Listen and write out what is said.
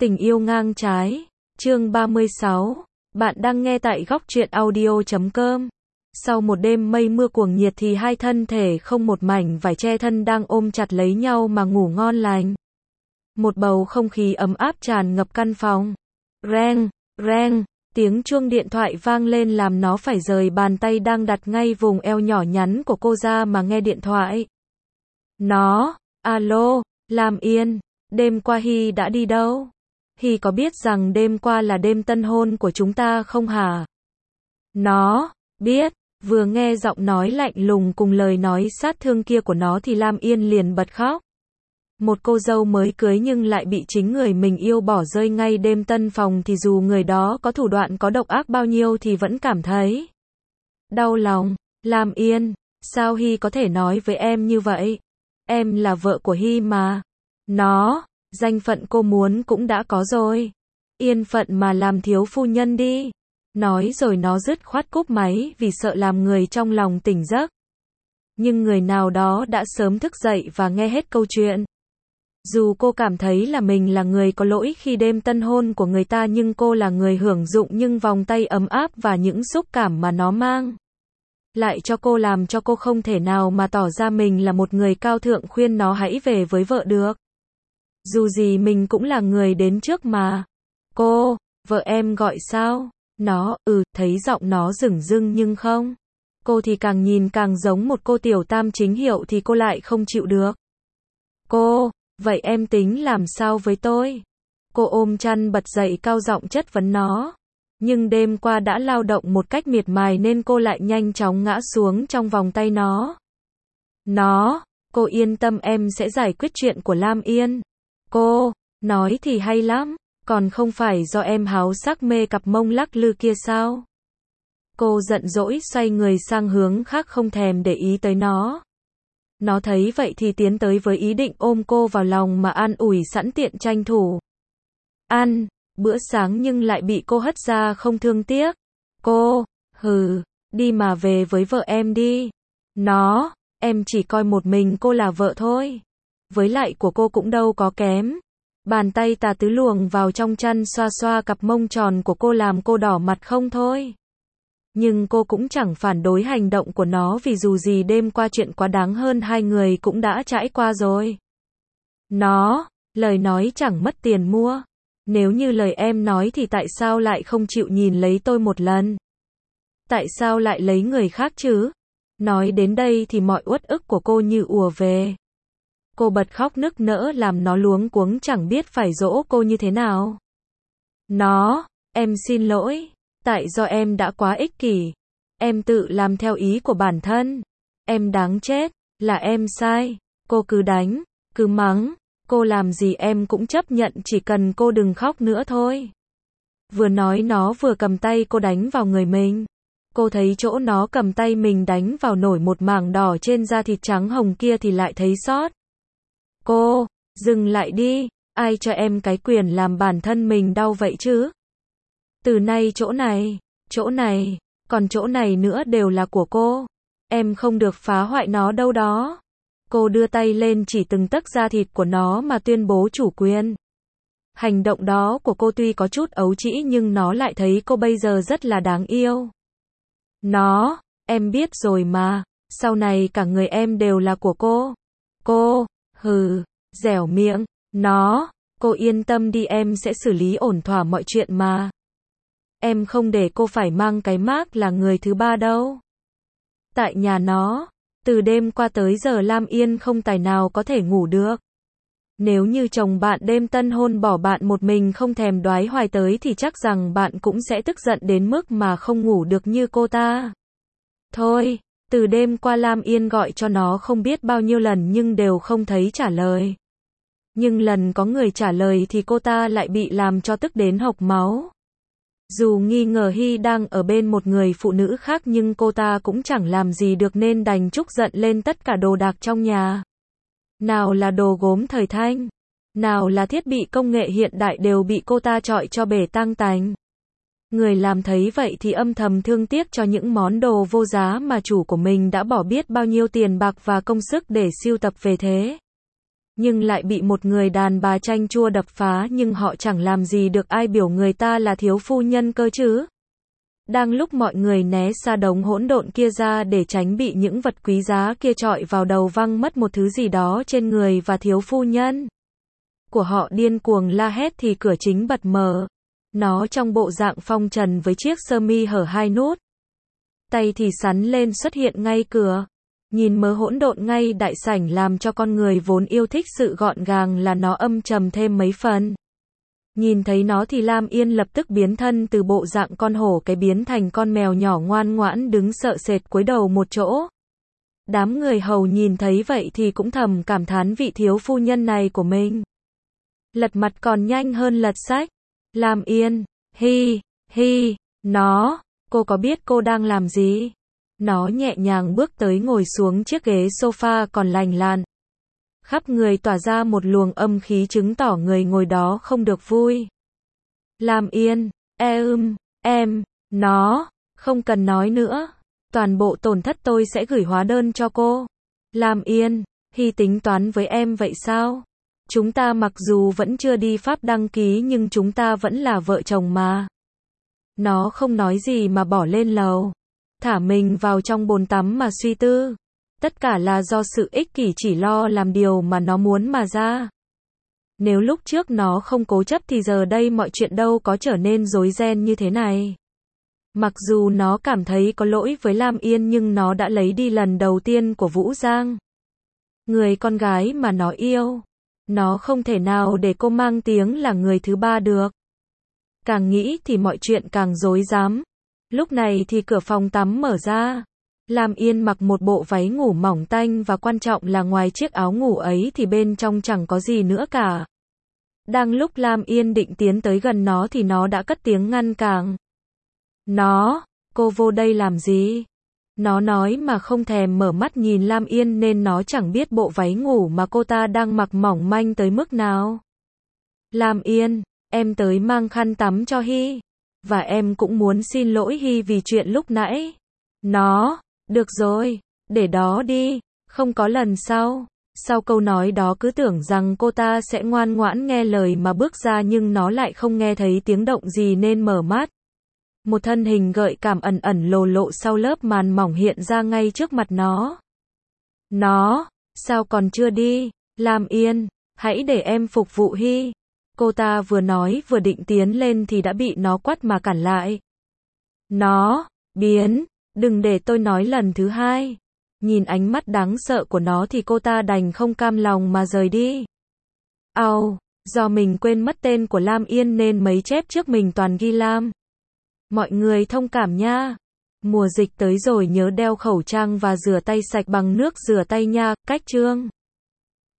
Tình yêu ngang trái, chương 36. Bạn đang nghe tại góc truyện audio.com. Sau một đêm mây mưa cuồng nhiệt thì hai thân thể không một mảnh vải che thân đang ôm chặt lấy nhau mà ngủ ngon lành. Một bầu không khí ấm áp tràn ngập căn phòng. Reng, reng, tiếng chuông điện thoại vang lên làm nó phải rời bàn tay đang đặt ngay vùng eo nhỏ nhắn của cô ra mà nghe điện thoại. Alo, Lam Yên, đêm qua Hy đã đi đâu? Hy có biết rằng đêm qua là đêm tân hôn của chúng ta không hả? Nó biết. Vừa nghe giọng nói lạnh lùng cùng lời nói sát thương kia của nó thì Lam Yên liền bật khóc. Một cô dâu mới cưới nhưng lại bị chính người mình yêu bỏ rơi ngay đêm tân phòng thì dù người đó có thủ đoạn có độc ác bao nhiêu thì vẫn cảm thấy đau lòng. Lam Yên, sao Hy có thể nói với em như vậy? Em là vợ của Hy mà. Danh phận cô muốn cũng đã có rồi. Yên phận mà làm thiếu phu nhân đi. Nói rồi nó dứt khoát cúp máy vì sợ làm người trong lòng tỉnh giấc. Nhưng người nào đó đã sớm thức dậy và nghe hết câu chuyện. Dù cô cảm thấy là mình là người có lỗi khi đêm tân hôn của người ta nhưng cô là người hưởng dụng nhưng vòng tay ấm áp và những xúc cảm mà nó mang lại cho cô làm cho cô không thể nào mà tỏ ra mình là một người cao thượng khuyên nó hãy về với vợ được. Dù gì mình cũng là người đến trước mà. Cô, vợ em gọi sao? Nó, thấy giọng nó dửng dưng nhưng không. Cô thì càng nhìn càng giống một cô tiểu tam chính hiệu thì cô lại không chịu được. Cô, vậy em tính làm sao với tôi? Cô ôm chăn bật dậy cao giọng chất vấn nó. Nhưng đêm qua đã lao động một cách miệt mài nên cô lại nhanh chóng ngã xuống trong vòng tay nó. Cô yên tâm em sẽ giải quyết chuyện của Lam Yên. Cô, nói thì hay lắm, còn không phải do em háo sắc mê cặp mông lắc lư kia sao? Cô giận dỗi xoay người sang hướng khác không thèm để ý tới nó. Nó thấy vậy thì tiến tới với ý định ôm cô vào lòng mà an ủi sẵn tiện tranh thủ ăn bữa sáng nhưng lại bị cô hất ra không thương tiếc. Cô, đi mà về với vợ em đi. Em chỉ coi một mình cô là vợ thôi. Với lại của cô cũng đâu có kém. Bàn tay tà tứ luồng vào trong chăn xoa xoa cặp mông tròn của cô làm cô đỏ mặt không thôi. Nhưng cô cũng chẳng phản đối hành động của nó vì dù gì đêm qua chuyện quá đáng hơn hai người cũng đã trải qua rồi. Lời nói chẳng mất tiền mua. Nếu như lời em nói thì tại sao lại không chịu nhìn lấy tôi một lần? Tại sao lại lấy người khác chứ? Nói đến đây thì mọi uất ức của cô như ùa về. Cô bật khóc nức nở làm nó luống cuống chẳng biết phải dỗ cô như thế nào. Em xin lỗi. Tại do em đã quá ích kỷ. Em tự làm theo ý của bản thân. Em đáng chết. Là em sai. Cô cứ đánh, cứ mắng. Cô làm gì em cũng chấp nhận chỉ cần cô đừng khóc nữa thôi. Vừa nói nó vừa cầm tay cô đánh vào người mình. Cô thấy chỗ nó cầm tay mình đánh vào nổi một mảng đỏ trên da thịt trắng hồng kia thì lại thấy xót. Cô, dừng lại đi. Ai cho em cái quyền làm bản thân mình đau vậy chứ? Từ nay chỗ này, còn chỗ này nữa đều là của cô. Em không được phá hoại nó đâu đó. Cô đưa tay lên chỉ từng tấc da thịt của nó mà tuyên bố chủ quyền. Hành động đó của cô tuy có chút ấu trĩ nhưng nó lại thấy cô bây giờ rất là đáng yêu. Em biết rồi mà, sau này cả người em đều là của cô. Cô, dẻo miệng, cô yên tâm đi em sẽ xử lý ổn thỏa mọi chuyện mà. Em không để cô phải mang cái mác là người thứ ba đâu. Tại nhà nó, từ đêm qua tới giờ Lam Yên không tài nào có thể ngủ được. Nếu như chồng bạn đêm tân hôn bỏ bạn một mình không thèm đoái hoài tới thì chắc rằng bạn cũng sẽ tức giận đến mức mà không ngủ được như cô ta. Thôi, từ đêm qua Lam Yên gọi cho nó không biết bao nhiêu lần nhưng đều không thấy trả lời. Nhưng lần có người trả lời thì cô ta lại bị làm cho tức đến hộc máu. Dù nghi ngờ Hy đang ở bên một người phụ nữ khác nhưng cô ta cũng chẳng làm gì được nên đành trút giận lên tất cả đồ đạc trong nhà. Nào là đồ gốm thời Thanh, nào là thiết bị công nghệ hiện đại đều bị cô ta chọi cho bể tang tành. Người làm thấy vậy thì âm thầm thương tiếc cho những món đồ vô giá mà chủ của mình đã bỏ biết bao nhiêu tiền bạc và công sức để sưu tập về thế. nhưng lại bị một người đàn bà chanh chua đập phá, nhưng họ chẳng làm gì được, ai biểu người ta là thiếu phu nhân cơ chứ. Đang lúc mọi người né xa đống hỗn độn kia ra để tránh bị những vật quý giá kia chọi vào đầu, văng mất một thứ gì đó trên người và thiếu phu nhân của họ điên cuồng la hét thì cửa chính bật mở. Nó trong bộ dạng phong trần với chiếc sơ mi hở 2 nút. Tay thì sắn lên xuất hiện ngay cửa. Nhìn mớ hỗn độn ngay đại sảnh làm cho con người vốn yêu thích sự gọn gàng là nó âm trầm thêm mấy phần. Nhìn thấy nó thì Lam Yên lập tức biến thân từ bộ dạng con hổ cái biến thành con mèo nhỏ ngoan ngoãn đứng sợ sệt cúi đầu một chỗ. Đám người hầu nhìn thấy vậy thì cũng thầm cảm thán vị thiếu phu nhân này của mình. Lật mặt còn nhanh hơn lật sách. Lam Yên, hi, cô có biết cô đang làm gì? Nó nhẹ nhàng bước tới ngồi xuống chiếc ghế sofa còn lành lặn. Khắp người tỏa ra một luồng âm khí chứng tỏ người ngồi đó không được vui. Lam Yên, nó, không cần nói nữa. Toàn bộ tổn thất tôi sẽ gửi hóa đơn cho cô. Lam Yên, Hy tính toán với em vậy sao? Chúng ta mặc dù vẫn chưa đi Pháp đăng ký nhưng chúng ta vẫn là vợ chồng mà. Nó không nói gì mà bỏ lên lầu. Thả mình vào trong bồn tắm mà suy tư. Tất cả là do sự ích kỷ chỉ lo làm điều mà nó muốn mà ra. Nếu lúc trước nó không cố chấp thì giờ đây mọi chuyện đâu có trở nên rối ren như thế này. Mặc dù nó cảm thấy có lỗi với Lam Yên nhưng nó đã lấy đi lần đầu tiên của Vũ Giang. Người con gái mà nó yêu. Nó không thể nào để cô mang tiếng là người thứ ba được. Càng nghĩ thì mọi chuyện càng rối rắm. Lúc này thì cửa phòng tắm mở ra. Lam Yên mặc một bộ váy ngủ mỏng tanh và quan trọng là ngoài chiếc áo ngủ ấy thì bên trong chẳng có gì nữa cả. Đang lúc Lam Yên định tiến tới gần nó thì nó đã cất tiếng ngăn cản. Cô vô đây làm gì? Nó nói mà không thèm mở mắt nhìn Lam Yên nên nó chẳng biết bộ váy ngủ mà cô ta đang mặc mỏng manh tới mức nào. Lam Yên, em tới mang khăn tắm cho Hy. Và em cũng muốn xin lỗi Hy vì chuyện lúc nãy. Được rồi, để đó đi, không có lần sau. Sau câu nói đó cứ tưởng rằng cô ta sẽ ngoan ngoãn nghe lời mà bước ra nhưng nó lại không nghe thấy tiếng động gì nên mở mắt. Một thân hình gợi cảm ẩn ẩn lồ lộ sau lớp màn mỏng hiện ra ngay trước mặt nó. Sao còn chưa đi? Lam Yên, hãy để em phục vụ Hy. Cô ta vừa nói vừa định tiến lên thì đã bị nó quát mà cản lại. Đừng để tôi nói lần thứ hai. Nhìn ánh mắt đáng sợ của nó thì cô ta đành không cam lòng mà rời đi. Do mình quên mất tên của Lam Yên nên mấy chép trước mình toàn ghi Lam. Mọi người thông cảm nha. Mùa dịch tới rồi nhớ đeo khẩu trang và rửa tay sạch bằng nước rửa tay nha. Cách chương